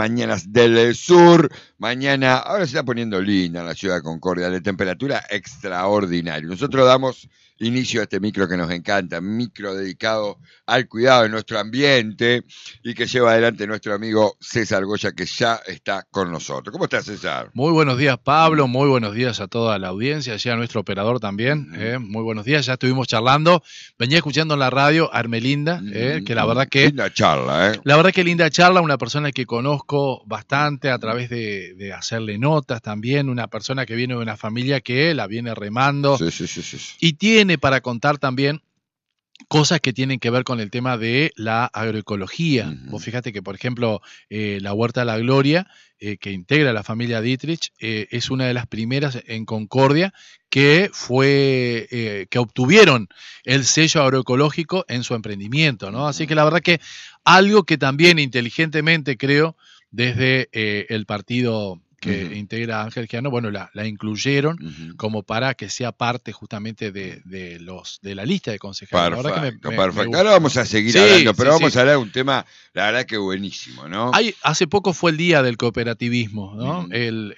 Mañanas del sur, mañana, ahora se está poniendo linda en la ciudad de Concordia, de temperatura extraordinaria. Nosotros damos inicio a este micro que nos encanta, micro dedicado al cuidado de nuestro ambiente y que lleva adelante nuestro amigo César Goya, que ya está con nosotros. ¿Cómo estás, César? Muy buenos días, Pablo, muy buenos días a toda la audiencia, y a nuestro operador también, muy buenos días, ya estuvimos charlando, venía escuchando en la radio a Armelinda, que la verdad que... Linda charla, La verdad que linda charla, una persona que conozco bastante a través de hacerle notas también, una persona que viene de una familia que la viene remando Sí. y tiene para contar también cosas que tienen que ver con el tema de la agroecología. Vos fíjate que, por ejemplo, la Huerta de la Gloria, que integra la familia Dietrich, es una de las primeras en Concordia que obtuvieron el sello agroecológico en su emprendimiento, ¿no? Así que la verdad que algo que también inteligentemente creo desde el partido que integra Ángel Giano, bueno, la incluyeron como para que sea parte justamente de la lista de consejeros. Perfecto. Me Ahora vamos a seguir hablando, pero vamos a hablar de un tema, la verdad que buenísimo, ¿no? Hace poco fue el día del cooperativismo, ¿no? El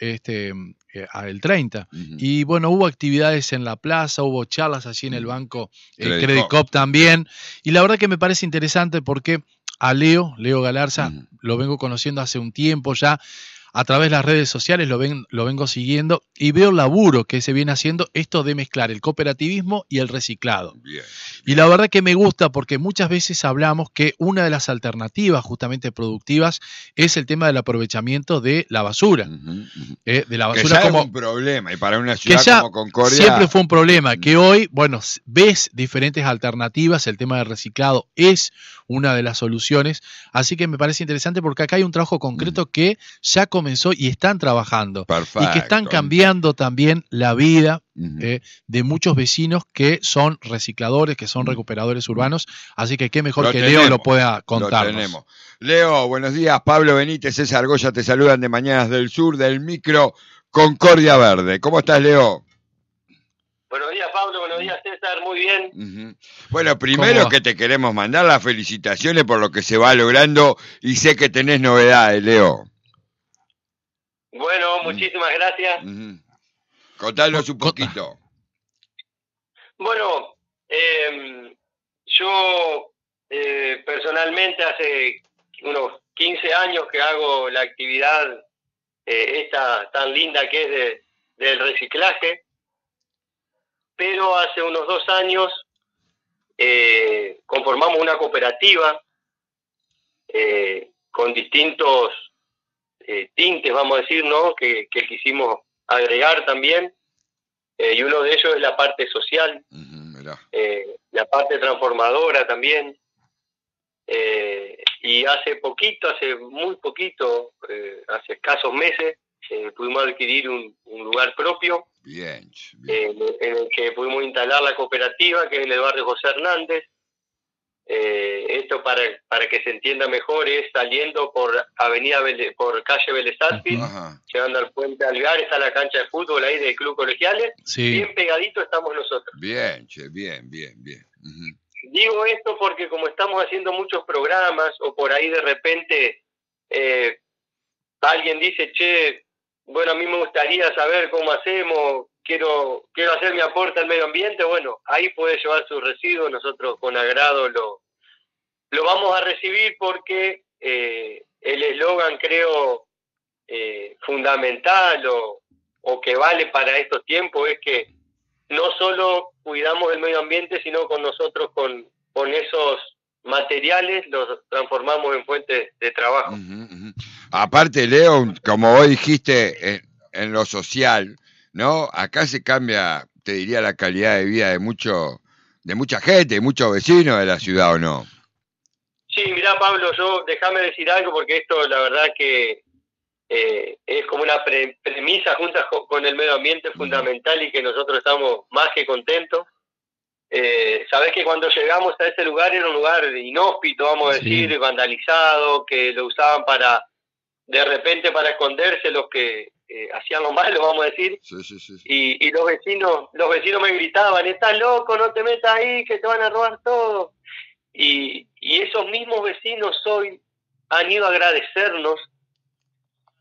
30. Y bueno, hubo actividades en la plaza, hubo charlas allí en el banco Credit Cop también. Y la verdad que me parece interesante porque a Leo Galarza, lo vengo conociendo hace un tiempo ya. A través de las redes sociales lo vengo siguiendo y veo el laburo que se viene haciendo esto de mezclar el cooperativismo y el reciclado. Bien. Y la verdad que me gusta porque muchas veces hablamos que una de las alternativas justamente productivas es el tema del aprovechamiento de la basura. De la basura que ya es un problema y para una ciudad como Concordia siempre fue un problema, que hoy, bueno, ves diferentes alternativas, el tema del reciclado es una de las soluciones, así que me parece interesante porque acá hay un trabajo concreto que ya comenzó y están trabajando. Perfecto. Y que están cambiando también la vida de muchos vecinos que son recicladores, que son recuperadores urbanos, así que qué mejor que Leo lo pueda contarnos. Lo tenemos. Leo, buenos días, Pablo Benítez, César Goya te saludan de Mañanas del Sur, del micro Concordia Verde. ¿Cómo estás, Leo? Buenos días, Pablo, buenos días, César, muy bien. Bueno, primero que te queremos mandar las felicitaciones por lo que se va logrando y sé que tenés novedades, Leo. Bueno, muchísimas gracias. Contanos un poquito. Bueno, yo personalmente hace unos 15 años que hago la actividad esta tan linda que es del reciclaje, pero hace unos 2 años conformamos una cooperativa con distintos tintes, vamos a decir, ¿no? Que quisimos agregar también, y uno de ellos es la parte social, la parte transformadora también, y hace muy poquito, hace escasos meses, pudimos adquirir un lugar propio, bien. En el que pudimos instalar la cooperativa, que es en el barrio José Hernández. Esto para que se entienda mejor es saliendo por por calle Vélez Sarsfield, llegando al puente Alvear, está la cancha de fútbol ahí del Club Colegiales, bien pegadito estamos nosotros. Bien. Digo esto porque como estamos haciendo muchos programas o por ahí de repente alguien dice, bueno, a mí me gustaría saber cómo hacemos, quiero hacer mi aporte al medio ambiente, bueno, ahí puede llevar sus residuos, nosotros con agrado lo vamos a recibir porque el eslogan creo fundamental o que vale para estos tiempos es que no solo cuidamos el medio ambiente, sino con nosotros con esos materiales los transformamos en fuentes de trabajo. Aparte, Leo, como vos dijiste, en lo social, ¿no? Acá se cambia, te diría, la calidad de vida de mucha gente, de muchos vecinos de la ciudad, ¿o no? Sí, mirá, Pablo, déjame decir algo porque esto la verdad que es como una premisa junto con el medio ambiente fundamental y que nosotros estamos más que contentos. Sabés que cuando llegamos a ese lugar era un lugar inhóspito, vamos a decir, vandalizado, que lo usaban de repente para esconderse los que hacían lo malo, vamos a decir. Sí. Y los vecinos me gritaban, estás loco, no te metas ahí, que te van a robar todo. Y esos mismos vecinos hoy han ido a agradecernos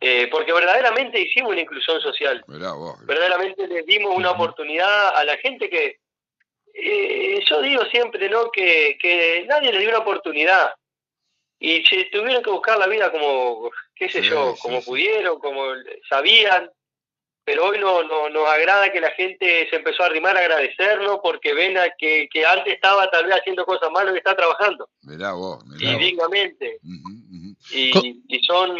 porque verdaderamente hicimos una inclusión social. Verdaderamente les dimos una oportunidad a la gente que, yo digo siempre, ¿no?, que nadie les dio una oportunidad. Y se tuvieron que buscar la vida como, qué sé yo, como pudieron, como sabían. Pero hoy nos agrada que la gente se empezó a arrimar a agradecernos porque ven a que antes estaba tal vez haciendo cosas malas y está trabajando. Mirá vos. Y dignamente. Y son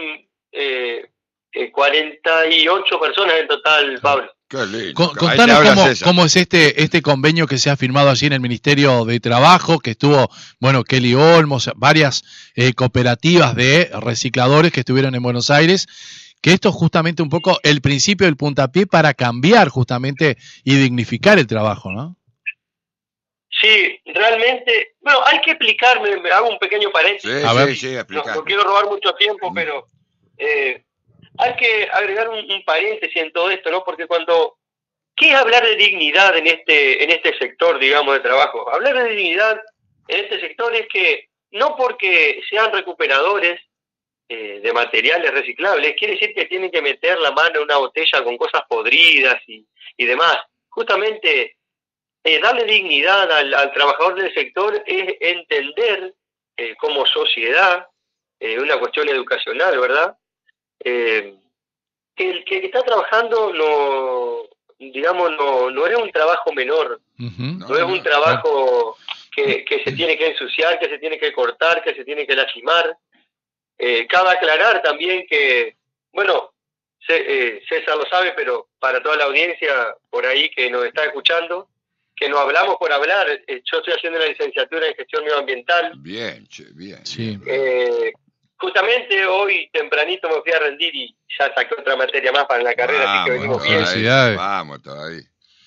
48 personas en total, Pablo. Contanos cómo es este convenio que se ha firmado allí en el Ministerio de Trabajo, que estuvo, bueno, Kelly Olmos, varias cooperativas de recicladores que estuvieron en Buenos Aires, que esto es justamente un poco el principio del puntapié para cambiar justamente y dignificar el trabajo, ¿no? Sí, realmente, bueno, hay que explicarme, me hago un pequeño paréntesis. No quiero robar mucho tiempo, pero hay que agregar un paréntesis en todo esto, ¿no? Porque ¿qué es hablar de dignidad en este sector, digamos, de trabajo? Hablar de dignidad en este sector es que no porque sean recuperadores de materiales reciclables, quiere decir que tienen que meter la mano en una botella con cosas podridas y demás. Justamente, darle dignidad al trabajador del sector es entender como sociedad, una cuestión educacional, ¿verdad?, que el que está trabajando no es un trabajo menor, no es un trabajo que se tiene que ensuciar, que se tiene que cortar, que se tiene que lastimar. Cabe aclarar también que, bueno, César lo sabe, pero para toda la audiencia por ahí que nos está escuchando, que no hablamos por hablar. Yo estoy haciendo una licenciatura en gestión medioambiental. Bien. Sí. Justamente hoy tempranito me fui a rendir y ya saqué otra materia más para la carrera, así que venimos bien. Vamos todavía.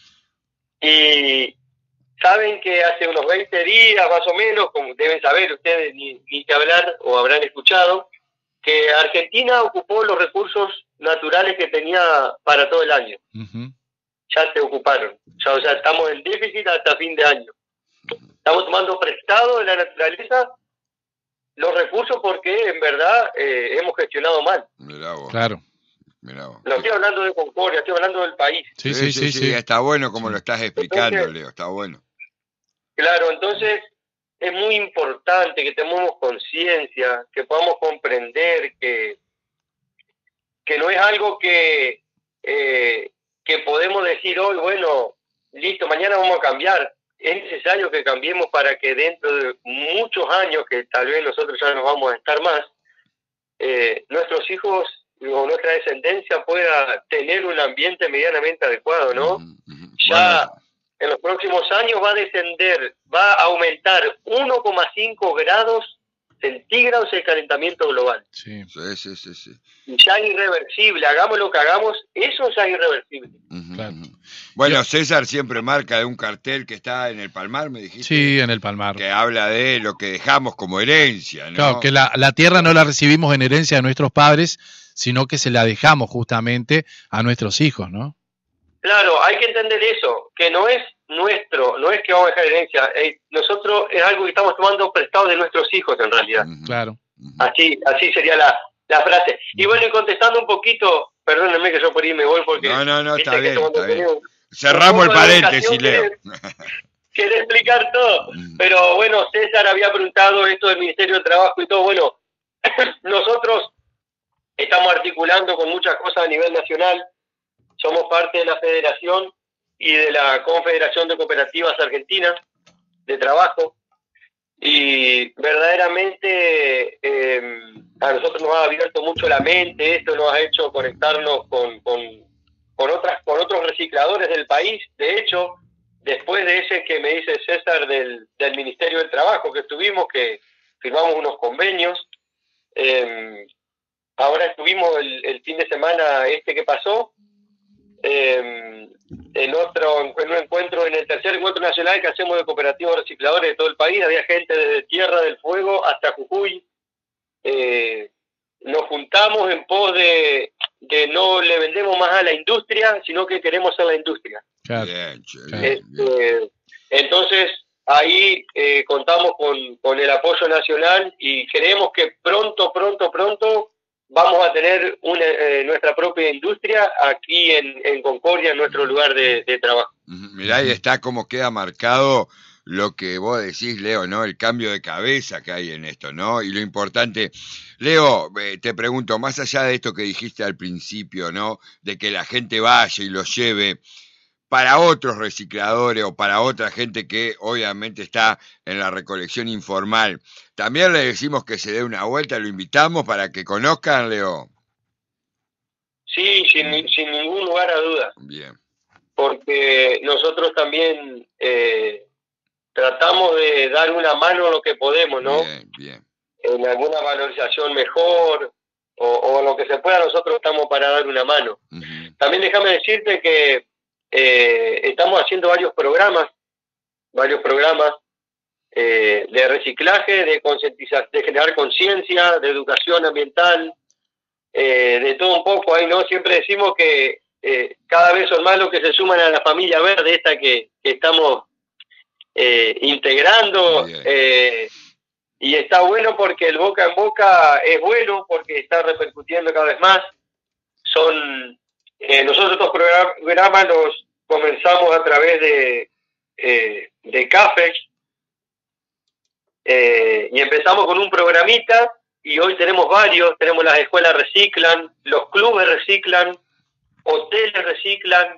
Y saben que hace unos 20 días más o menos, como deben saber ustedes, ni que hablar o habrán escuchado, que Argentina ocupó los recursos naturales que tenía para todo el año. Ya se ocuparon. O sea, estamos en déficit hasta fin de año. Estamos tomando prestado de la naturaleza los recursos porque en verdad hemos gestionado mal. Mirá vos. Claro. No estoy hablando de Concordia, estoy hablando del país. Sí. Está bueno como lo estás explicando, entonces, Leo, está bueno. Claro, entonces es muy importante que tengamos conciencia, que podamos comprender que no es algo que podemos decir hoy, bueno, listo, mañana vamos a cambiar. Es necesario que cambiemos para que dentro de muchos años, que tal vez nosotros ya no vamos a estar más, nuestros hijos o nuestra descendencia pueda tener un ambiente medianamente adecuado, ¿no? Ya en los próximos años va a aumentar 1,5 grados centígrados el calentamiento global. Sí. Ya es irreversible, hagamos lo que hagamos, eso ya es irreversible. Claro. Bueno, César siempre marca de un cartel que está en el Palmar, me dijiste. Sí, en el Palmar. Que habla de lo que dejamos como herencia, ¿no? Claro, que la tierra no la recibimos en herencia de nuestros padres, sino que se la dejamos justamente a nuestros hijos, ¿no? Claro, hay que entender eso, que no es nuestro, no es que vamos a dejar herencia, nosotros es algo que estamos tomando prestado de nuestros hijos en realidad. Claro. Así sería la frase. Y bueno, y contestando un poquito, perdónenme que yo por ahí me voy porque... No, está bien. Cerramos el paréntesis, Leo. Quiere explicar todo, pero bueno, César había preguntado esto del Ministerio de Trabajo y todo. Bueno, nosotros estamos articulando con muchas cosas a nivel nacional, somos parte de la Federación y de la Confederación de Cooperativas Argentinas de Trabajo, y verdaderamente a nosotros nos ha abierto mucho la mente, esto nos ha hecho conectarnos con otros recicladores del país. De hecho, después de ese que me dice César del Ministerio del Trabajo que estuvimos, que firmamos unos convenios, ahora estuvimos el fin de semana que pasó, en un encuentro, en el tercer encuentro nacional que hacemos de cooperativos recicladores de todo el país. Había gente desde Tierra del Fuego hasta Jujuy. Nos juntamos en pos de no le vendemos más a la industria, sino que queremos ser la industria. Claro. Bien. Entonces ahí contamos con el apoyo nacional y creemos que pronto vamos a tener nuestra propia industria aquí en Concordia, en nuestro lugar de trabajo. Mirá, ahí está cómo queda marcado lo que vos decís, Leo, ¿no? El cambio de cabeza que hay en esto, ¿no? Y lo importante, Leo, te pregunto, más allá de esto que dijiste al principio, ¿no? De que la gente vaya y lo lleve para otros recicladores o para otra gente que obviamente está en la recolección informal, también le decimos que se dé una vuelta, lo invitamos para que conozcan, Leo. Sí, sin ningún lugar a duda. Bien. Porque nosotros también tratamos de dar una mano en lo que podemos, ¿no? Bien, bien. En alguna valorización mejor o lo que se pueda, nosotros estamos para dar una mano. También déjame decirte que estamos haciendo varios programas de reciclaje, de concientización, de generar conciencia, de educación ambiental, de todo un poco ahí, ¿no? Siempre decimos que cada vez son más los que se suman a la familia verde esta que estamos integrando, y está bueno porque el boca en boca es bueno porque está repercutiendo cada vez más. Nosotros estos programas los comenzamos a través de CAFEX, y empezamos con un programita y hoy tenemos varios. Tenemos las escuelas reciclan, los clubes reciclan, hoteles reciclan,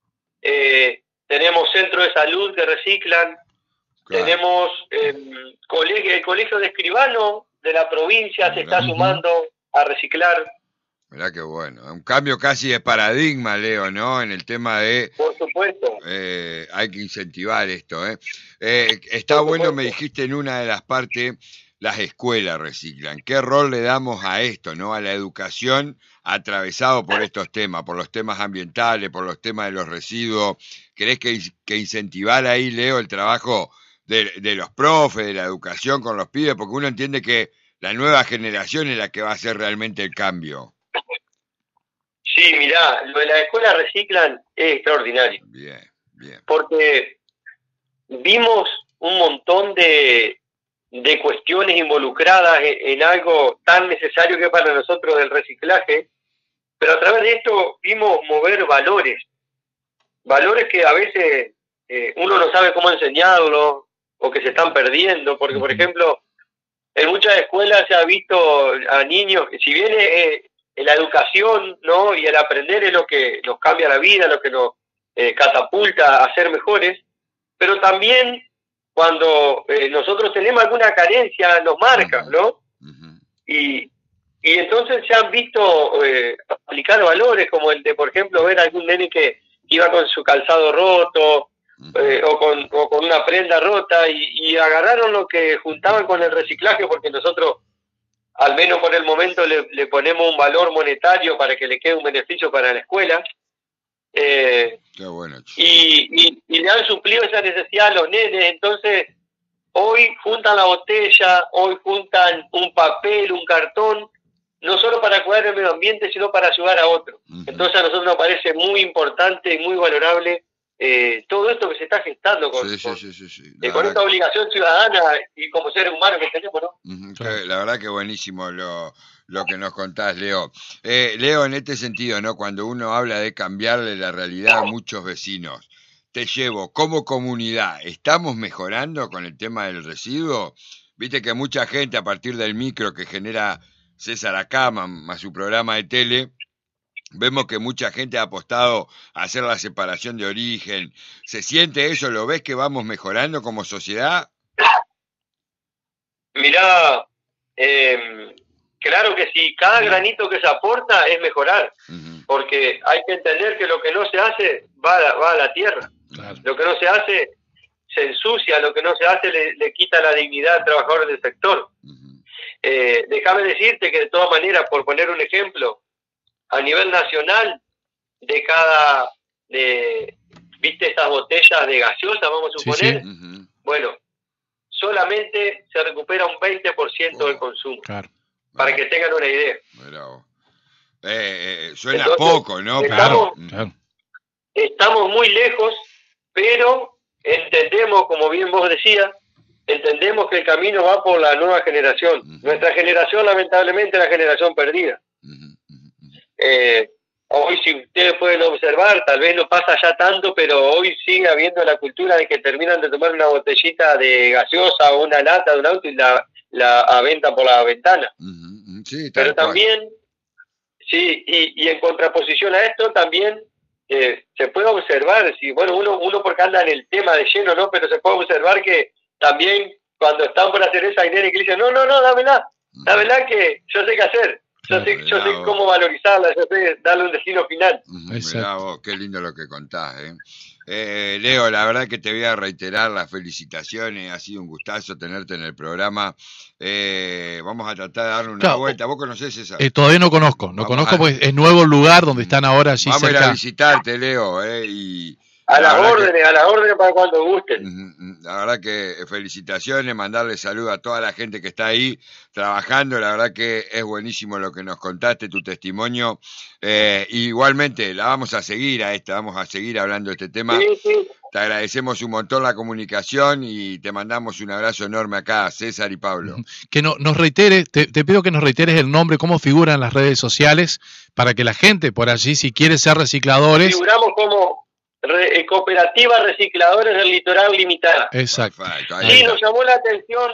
tenemos centros de salud que reciclan, claro. Tenemos el colegio de escribanos de la provincia se está sumando a reciclar. Mirá qué bueno, un cambio casi de paradigma, Leo, ¿no? En el tema de... Por supuesto. Hay que incentivar esto, ¿eh? Está bueno, me dijiste en una de las partes, las escuelas reciclan. ¿Qué rol le damos a esto, no? A la educación atravesado por estos temas, por los temas ambientales, por los temas de los residuos. ¿Crees que incentivar ahí, Leo, el trabajo de los profes, de la educación con los pibes? Porque uno entiende que la nueva generación es la que va a hacer realmente el cambio. Sí, mirá, lo de la escuela reciclan es extraordinario. Bien, bien. Porque vimos un montón de cuestiones involucradas en algo tan necesario que es para nosotros el reciclaje, pero a través de esto vimos mover valores que a veces uno no sabe cómo enseñarlos o que se están perdiendo, porque por ejemplo, en muchas escuelas se ha visto a niños, si bien la educación, ¿no? Y el aprender es lo que nos cambia la vida, lo que nos catapulta a ser mejores, pero también cuando nosotros tenemos alguna carencia nos marca, ¿no? Y entonces se han visto aplicar valores como el de, por ejemplo, ver a algún nene que iba con su calzado roto o con una prenda rota y agarraron lo que juntaban con el reciclaje, porque nosotros al menos por el momento le ponemos un valor monetario para que le quede un beneficio para la escuela. Qué bueno, y le han suplido esa necesidad a los nenes. Entonces hoy juntan la botella, hoy juntan un papel, un cartón, no solo para cuidar el medio ambiente, sino para ayudar a otros. Entonces a nosotros nos parece muy importante y muy valorable todo esto que se está gestando con esta obligación ciudadana y como seres humanos que tenemos, ¿no? La verdad que buenísimo lo que nos contás, Leo. Leo, en este sentido, ¿no? Cuando uno habla de cambiarle la realidad a muchos vecinos, te llevo, como comunidad, ¿estamos mejorando con el tema del residuo? Viste que mucha gente, a partir del micro que genera César acá, más su programa de tele, vemos que mucha gente ha apostado a hacer la separación de origen. ¿Se siente eso? ¿Lo ves que vamos mejorando como sociedad? Mirá, claro que sí, cada granito que se aporta es mejorar, porque hay que entender que lo que no se hace va a la tierra. Claro. Lo que no se hace se ensucia, lo que no se hace le quita la dignidad al trabajador del sector. Déjame decirte que de todas maneras, por poner un ejemplo, a nivel nacional, ¿viste esas botellas de gaseosa, vamos a suponer? Sí. Bueno, solamente se recupera un 20% del consumo. Claro. Para que tengan una idea. Suena entonces, poco, ¿no? Estamos muy lejos, pero entendemos, como bien vos decías, entendemos que el camino va por la nueva generación. Nuestra generación, lamentablemente, es la generación perdida. hoy, si ustedes pueden observar, tal vez no pasa ya tanto, pero hoy sigue habiendo la cultura de que terminan de tomar una botellita de gaseosa o una lata de un auto y la aventan por la ventana. Sí, pero también, sí, y en contraposición a esto también se puede observar, si bueno, uno porque anda en el tema de lleno, ¿no? Pero se puede observar que también cuando están por hacer esa, hay nenes que dicen, no, dámela que yo sé qué hacer. Yo sé cómo valorizarla, yo sé darle un destino final. Mirá vos, qué lindo lo que contás, Leo, la verdad que te voy a reiterar las felicitaciones, ha sido un gustazo tenerte en el programa. Vamos a tratar de darle una vuelta. ¿Vos conocés esa? Todavía no conozco porque es nuevo el lugar donde están ahora allí vamos cerca. A ir a visitarte, Leo, y a las órdenes para cuando gusten. La verdad que felicitaciones, mandarle saludos a toda la gente que está ahí trabajando. La verdad que es buenísimo lo que nos contaste, tu testimonio. Igualmente, vamos a seguir hablando de este tema. Sí. Te agradecemos un montón la comunicación y te mandamos un abrazo enorme acá, César y Pablo. Que nos reiteres, te pido que nos reiteres el nombre, cómo figura en las redes sociales, para que la gente por allí, si quiere ser recicladores... Figuramos como Cooperativa Recicladores del Litoral Limitada. Exacto. Sí, nos llamó la atención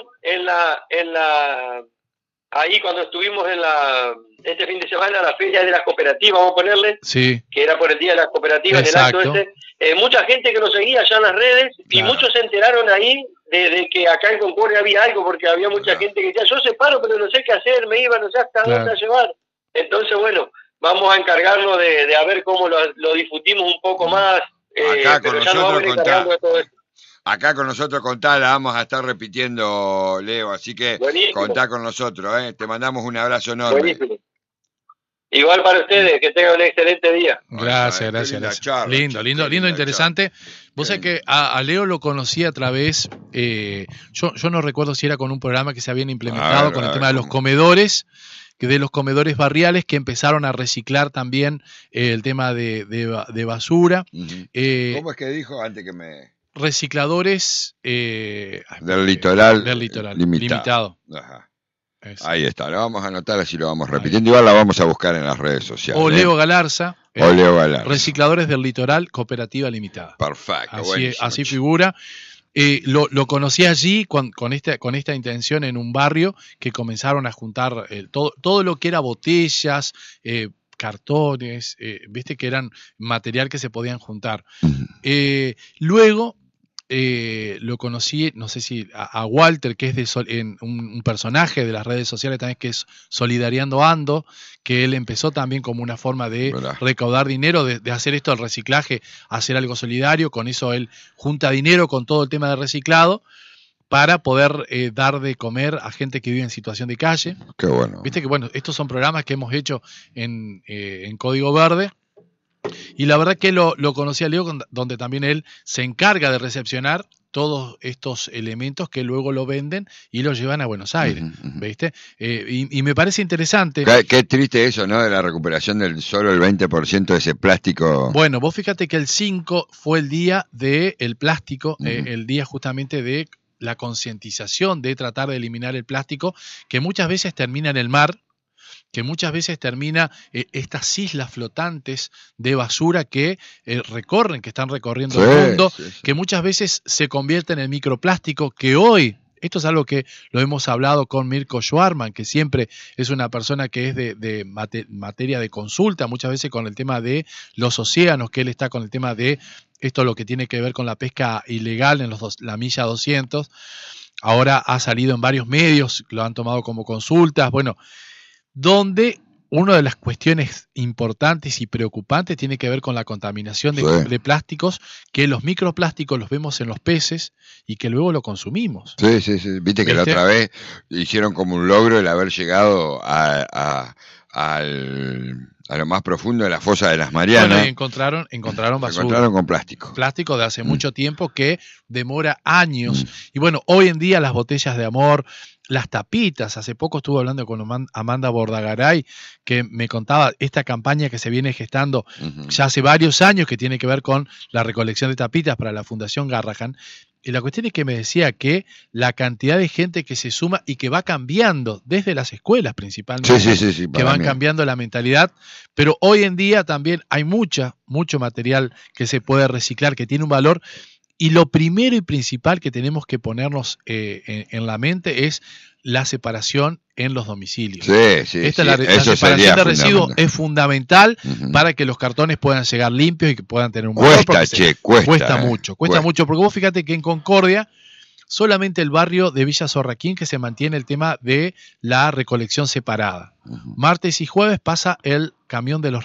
ahí cuando estuvimos este fin de semana, la feria de las cooperativas, vamos a ponerle, sí, que era por el Día de las Cooperativas, exacto, el acto mucha gente que nos seguía allá en las redes, claro, y muchos se enteraron ahí de que acá en Concordia había algo, porque había mucha gente que decía, yo separo, pero no sé qué hacer, me iba, no sé hasta dónde a llevar. Entonces, bueno, vamos a encargarnos de a ver cómo lo difundimos un poco más. Acá con nosotros Acá con nosotros la vamos a estar repitiendo, Leo, así que buenísimo, contá con nosotros, te mandamos un abrazo enorme. Buenísimo. Igual para ustedes, que tengan un excelente día. Gracias. Charla, lindo, interesante. Vos sabés que a Leo lo conocí a través, yo no recuerdo si era con un programa que se habían implementado con el tema de los comedores, de los comedores barriales que empezaron a reciclar también el tema de basura. ¿Cómo es que dijo antes que me...? Recicladores del litoral limitado. Ajá. Ahí está, lo vamos a anotar, así lo vamos repitiendo. Igual la vamos a buscar en las redes sociales. O Leo Galarza. Recicladores del Litoral, Cooperativa Limitada. Perfecto. Así figura. Lo conocí allí con esta intención en un barrio que comenzaron a juntar todo lo que era botellas, cartones, viste que eran material que se podían juntar. Luego lo conocí, no sé si a Walter, que es un personaje de las redes sociales también, que es Solidariando Ando, que él empezó también como una forma de recaudar dinero, de hacer esto del reciclaje, hacer algo solidario. Con eso él junta dinero con todo el tema de reciclado para poder dar de comer a gente que vive en situación de calle. Qué bueno. Viste que estos son programas que hemos hecho en Código Verde. Y la verdad que lo conocí a Leo, donde también él se encarga de recepcionar todos estos elementos que luego lo venden y lo llevan a Buenos Aires, ¿viste? Y me parece interesante. Qué triste eso, ¿no? De la recuperación del solo el 20% de ese plástico. Bueno, vos fíjate que el 5 fue el día del plástico, el día justamente de la concientización de tratar de eliminar el plástico, que muchas veces termina en el mar, que muchas veces termina estas islas flotantes de basura que están recorriendo el mundo, que muchas veces se convierten en microplástico, que hoy, esto es algo que lo hemos hablado con Mirko Schwarman, que siempre es una persona que es de materia de consulta, muchas veces con el tema de los océanos, que él está con el tema de esto, lo que tiene que ver con la pesca ilegal en la milla 200, ahora ha salido en varios medios, lo han tomado como consultas, donde una de las cuestiones importantes y preocupantes tiene que ver con la contaminación de plásticos, que los microplásticos los vemos en los peces y que luego lo consumimos. Sí. Viste que la otra vez hicieron como un logro el haber llegado a lo más profundo de la fosa de las Marianas. Y encontraron basura. Se encontraron con plástico. Plástico de hace mucho tiempo que demora años. Y hoy en día las botellas de amor, las tapitas, hace poco estuve hablando con Amanda Bordagaray, que me contaba esta campaña que se viene gestando ya hace varios años, que tiene que ver con la recolección de tapitas para la Fundación Garrahan. Y la cuestión es que me decía que la cantidad de gente que se suma y que va cambiando desde las escuelas principalmente, que van cambiando la mentalidad, pero hoy en día también hay mucho material que se puede reciclar, que tiene un valor, y lo primero y principal que tenemos que ponernos en la mente es la separación en los domicilios. La separación de residuos es fundamental para que los cartones puedan llegar limpios y que puedan tener un valor. Cuesta mucho, porque vos fíjate que en Concordia solamente el barrio de Villa Sorraquín que se mantiene el tema de la recolección separada. Martes y jueves pasa el camión de los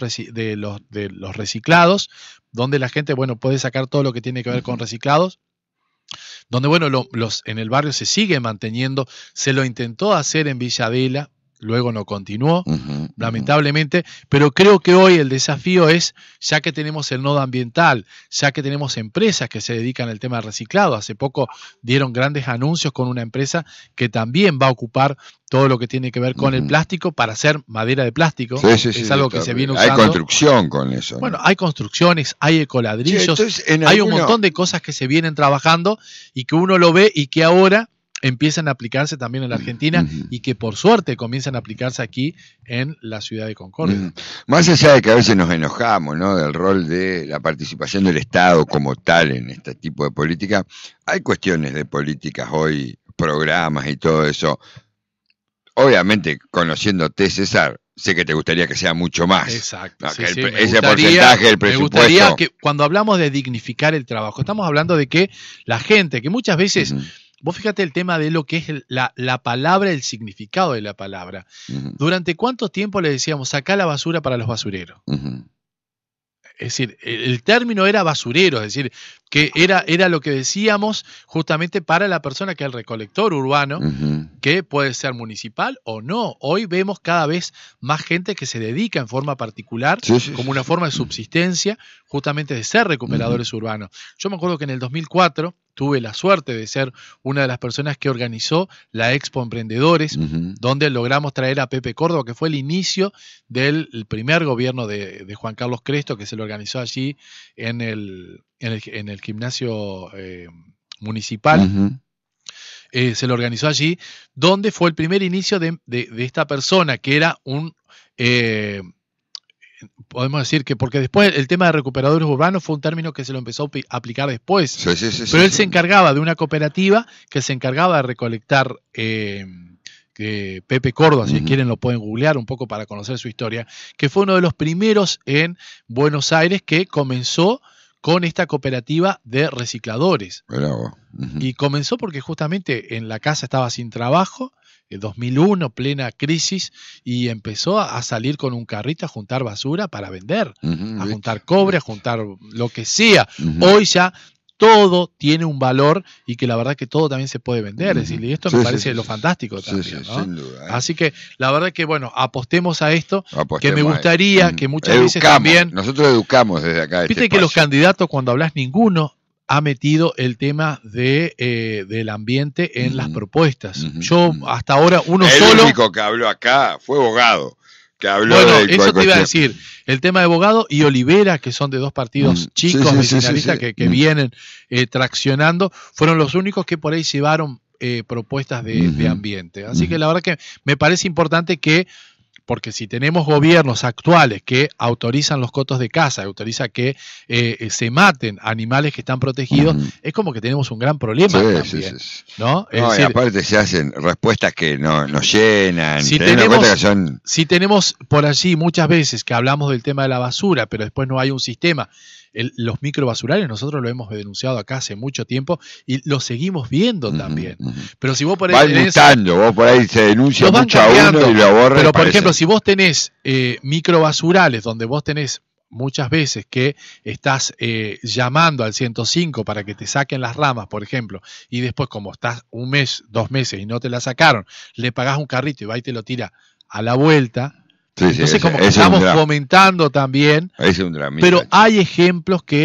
reciclados, donde la gente puede sacar todo lo que tiene que ver con reciclados, donde en el barrio se sigue manteniendo. Se lo intentó hacer en Villa Adela, luego no continuó, lamentablemente, pero creo que hoy el desafío es, ya que tenemos el nodo ambiental, ya que tenemos empresas que se dedican al tema del reciclado, hace poco dieron grandes anuncios con una empresa que también va a ocupar todo lo que tiene que ver con el plástico para hacer madera de plástico, es algo que se viene usando. Hay construcción con eso, ¿no? Bueno, hay construcciones, hay ecoladrillos, hay un montón de cosas que se vienen trabajando y que uno lo ve y que ahora empiezan a aplicarse también en la Argentina y que por suerte comienzan a aplicarse aquí en la ciudad de Concordia. Más allá de que a veces nos enojamos, ¿no?, del rol de la participación del Estado como tal en este tipo de política, hay cuestiones de políticas hoy, programas y todo eso. Obviamente, conociéndote, César, sé que te gustaría que sea mucho más. Exacto. ¿No? Ese porcentaje del presupuesto. Me gustaría que cuando hablamos de dignificar el trabajo, estamos hablando de que la gente, que muchas veces... Vos fíjate el tema de lo que es la palabra, el significado de la palabra. ¿Durante cuánto tiempo le decíamos, sacá la basura para los basureros? Es decir, el término era basurero, es decir, que era lo que decíamos justamente para la persona que es el recolector urbano, que puede ser municipal o no. Hoy vemos cada vez más gente que se dedica en forma particular, como una forma de subsistencia, justamente de ser recuperadores urbanos. Yo me acuerdo que en el 2004 tuve la suerte de ser una de las personas que organizó la Expo Emprendedores, donde logramos traer a Pepe Córdoba, que fue el inicio del primer gobierno de Juan Carlos Cresto, que se lo organizó allí en el gimnasio municipal. Se lo organizó allí, donde fue el primer inicio de esta persona, que era un... podemos decir que, porque después el tema de recuperadores urbanos fue un término que se lo empezó a aplicar después, pero él se encargaba de una cooperativa que se encargaba de recolectar Pepe Córdoba, si quieren lo pueden googlear un poco para conocer su historia, que fue uno de los primeros en Buenos Aires que comenzó con esta cooperativa de recicladores. Y comenzó porque justamente en la casa estaba sin trabajo, en 2001, plena crisis, y empezó a salir con un carrito a juntar basura para vender, a juntar cobre, a juntar lo que sea. Hoy ya todo tiene un valor y que la verdad que todo también se puede vender. Es decir, y esto me parece lo fantástico también, ¿no? Sin duda, Así que la verdad que, apostemos a esto, que me gustaría que muchas veces también... Nosotros educamos desde acá. Viste que los candidatos, cuando hablas, ninguno ha metido el tema del ambiente en las propuestas. Yo hasta ahora El único que habló acá fue Bogado. Eso te iba a decir, el tema de Bogado y Olivera, que son de dos partidos chicos vecinalistas que vienen traccionando, fueron los únicos que por ahí llevaron propuestas de ambiente. Así que la verdad que me parece importante que, porque si tenemos gobiernos actuales que autorizan los cotos de caza, autorizan que se maten animales que están protegidos, es como que tenemos un gran problema también, ¿no? Es decir, y aparte se hacen respuestas que no llenan. Si tenemos por allí muchas veces que hablamos del tema de la basura, pero después no hay un sistema. Los microbasurales nosotros lo hemos denunciado acá hace mucho tiempo y lo seguimos viendo también. Pero si vos por ahí vos por ahí se denuncia mucho a uno y lo borra. Pero por ejemplo, si vos tenés microbasurales donde vos tenés muchas veces que estás llamando al 105 para que te saquen las ramas, por ejemplo, y después como estás un mes, 2 meses y no te la sacaron, le pagás un carrito y va y te lo tira a la vuelta. Entonces como que estamos fomentando también, pero hay ejemplos que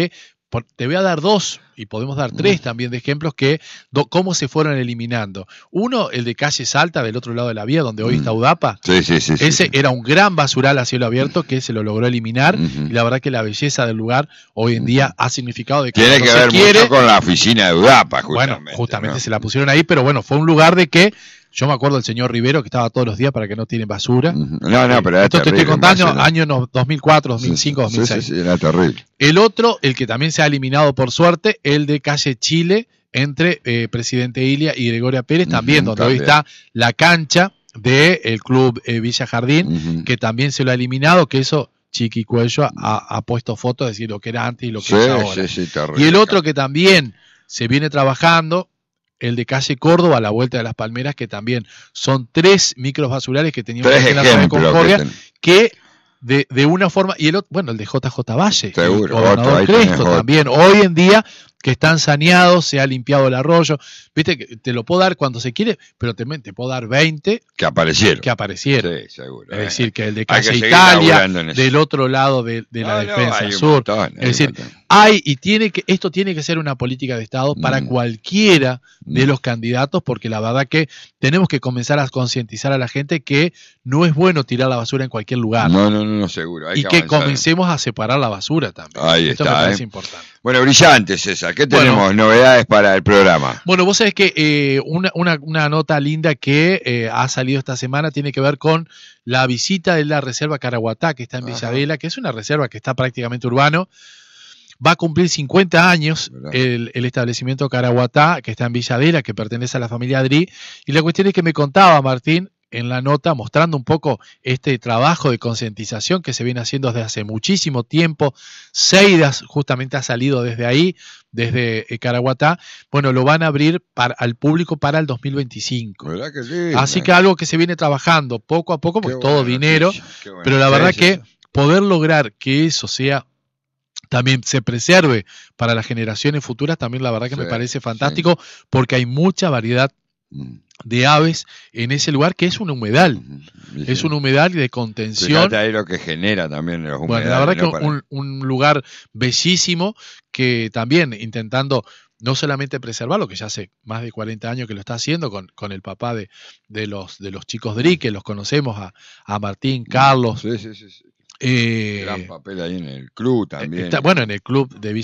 te voy a dar 2, y podemos dar 3 también de ejemplos que cómo se fueron eliminando. Uno, el de Calle Salta, del otro lado de la vía, donde hoy está UDAPA. Sí. Ese era un gran basural a cielo abierto que se lo logró eliminar, y la verdad que la belleza del lugar hoy en día ha significado de que tiene que ver mucho con la oficina de UDAPA, justamente. Bueno, justamente se la pusieron ahí, pero bueno, fue un lugar de que yo me acuerdo del señor Rivero que estaba todos los días para que no tienen basura. No, pero esto te estoy contando, años 2004, 2005, 2006. Sí, era terrible. El otro, el que también se ha eliminado por suerte, el de Calle Chile, entre Presidente Ilia y Gregoria Pérez, también, donde hoy está la cancha del club Villa Jardín, que también se lo ha eliminado, que eso Chiqui Cuello ha puesto fotos de decir lo que era antes y lo que es ahora. Terrible, y el otro que también se viene trabajando, el de Calle Córdoba, a la vuelta de las Palmeras, que también son 3 micros basurales que teníamos en la zona de Concordia, que de una forma, y el otro, bueno, el de JJ Valle, seguro, el gobernador Cresto también, hoy en día, que están saneados, se ha limpiado el arroyo, viste que te lo puedo dar cuando se quiere, pero te puedo dar 20 que aparecieron. Sí, seguro. Es decir, que el de Calle Italia, del otro lado de la defensa sur. Es decir, esto tiene que ser una política de Estado para cualquiera de los candidatos, porque la verdad que tenemos que comenzar a concientizar a la gente que no es bueno tirar la basura en cualquier lugar. No, seguro. Y que comencemos a separar la basura también. Esto me parece importante. Bueno, brillante, César. ¿Qué tenemos? Novedades para el programa. Bueno, vos sabés que una nota linda que ha salido esta semana tiene que ver con la visita de la Reserva Caraguatá, que está en Villa Adela, que es una reserva que está prácticamente urbano. Va a cumplir 50 años el establecimiento Caraguatá, que está en Villa Adela, que pertenece a la familia Adri. Y la cuestión es que me contaba Martín en la nota, mostrando un poco este trabajo de concientización que se viene haciendo desde hace muchísimo tiempo. Seidas justamente ha salido desde ahí, desde Caraguatá. Bueno, lo van a abrir al público para el 2025. ¿Verdad que sí? Así que algo que se viene trabajando poco a poco, porque todo dinero, pero la verdad que poder lograr que eso sea también se preserve para las generaciones futuras, también la verdad que me parece fantástico, porque hay mucha variedad de aves en ese lugar, que es un humedal. Es un humedal de contención. Fíjate ahí lo que genera también los humedales. Bueno, la verdad que un lugar bellísimo, que también intentando no solamente preservarlo, que ya hace más de 40 años que lo está haciendo con el papá de los chicos Dri, que los conocemos, a Martín, Carlos. Gran papel ahí en el club también. En el club de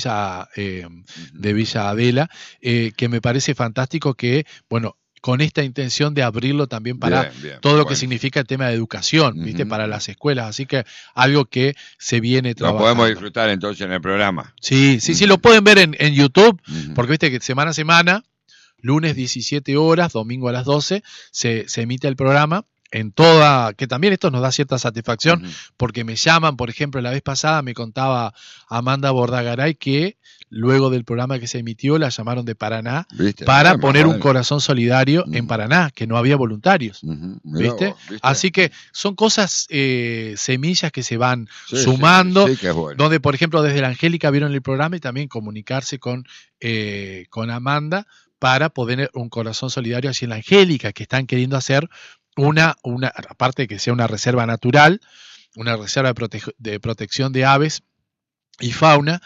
Villa Adela, que me parece fantástico que, con esta intención de abrirlo también para todo lo que significa el tema de educación, ¿viste? Para las escuelas. Así que algo que se viene trabajando. Lo podemos disfrutar entonces en el programa. Sí, lo pueden ver en YouTube, porque viste que semana a semana, lunes 17 horas, domingo a las 12, se emite el programa. Que también esto nos da cierta satisfacción, porque me llaman, por ejemplo, la vez pasada me contaba Amanda Bordagaray que luego del programa que se emitió la llamaron de Paraná para poner un corazón solidario en Paraná, que no había voluntarios. ¿Viste? Así que son cosas, semillas que se van sumando, que es bueno. Donde, por ejemplo, desde la Angélica vieron el programa y también comunicarse con Amanda para poner un corazón solidario allí en la Angélica, que están queriendo hacer aparte de que sea una reserva natural, una reserva de protección de aves y fauna,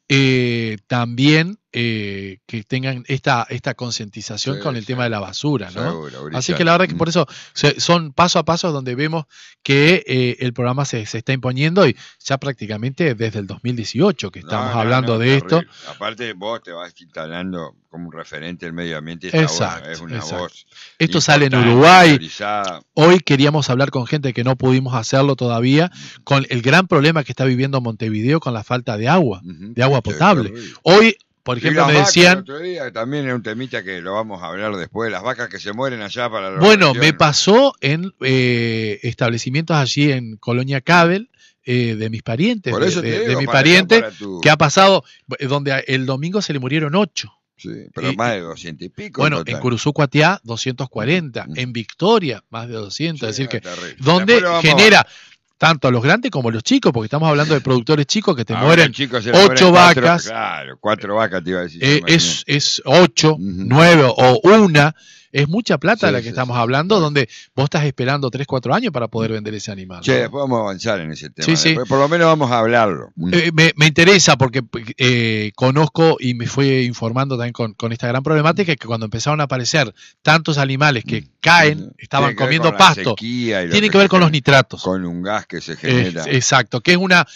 también que tengan esta concientización con el tema de la basura, ¿no? Seguro, así que la verdad que por eso son paso a paso donde vemos que el programa se está imponiendo, y ya prácticamente desde el 2018 que estamos hablando de esto. Aparte vos te vas instalando como un referente del medio ambiente. Exacto, es una voz. Esto sale en Uruguay. Hoy queríamos hablar con gente que no pudimos hacerlo todavía, con el gran problema que está viviendo Montevideo con la falta de agua, de agua potable. Hoy, por ejemplo, me decían... Otro día, también es un temita que lo vamos a hablar después, las vacas que se mueren allá para la me pasó en establecimientos allí en Colonia Cabel, de mis parientes, de mi pariente, que ha pasado, donde el domingo se le murieron 8. Sí, pero más de 200 y pico. Bueno, en Curuzucuatiá 240, en Victoria más de 200, es decir que donde genera tanto a los grandes como a los chicos, porque estamos hablando de productores chicos que te mueren 8 vacas. Claro, 4 vacas te iba a decir. Es 8, 9 o 1, es mucha plata la que estamos hablando, donde vos estás esperando 3, 4 años para poder vender ese animal. Che, después vamos a avanzar en ese tema. Después, por lo menos vamos a hablarlo. Me interesa porque conozco y me fui informando también con esta gran problemática, que cuando empezaron a aparecer tantos animales que caen, estaban comiendo pasto, tiene que ver con los nitratos. Con un gas que se genera. Exacto, que es una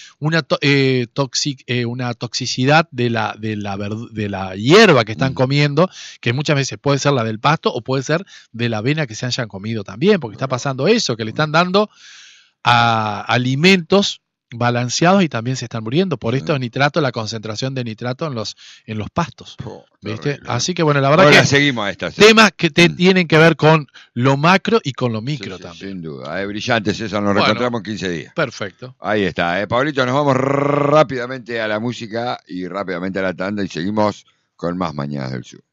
toxicidad de la hierba que están comiendo, que muchas veces puede ser la del pasto o puede ser de la avena que se hayan comido también, porque está pasando eso, que le están dando a alimentos balanceados y también se están muriendo por estos nitratos, la concentración de nitrato en los pastos, ¿viste? Así que bueno, la verdad que seguimos temas que tienen que ver con lo macro y con lo micro también. Sin duda, brillante, César, nos reencontramos en 15 días. Perfecto. Ahí está, Pablito, nos vamos rápidamente a la música y rápidamente a la tanda y seguimos con más Mañanas del Sur.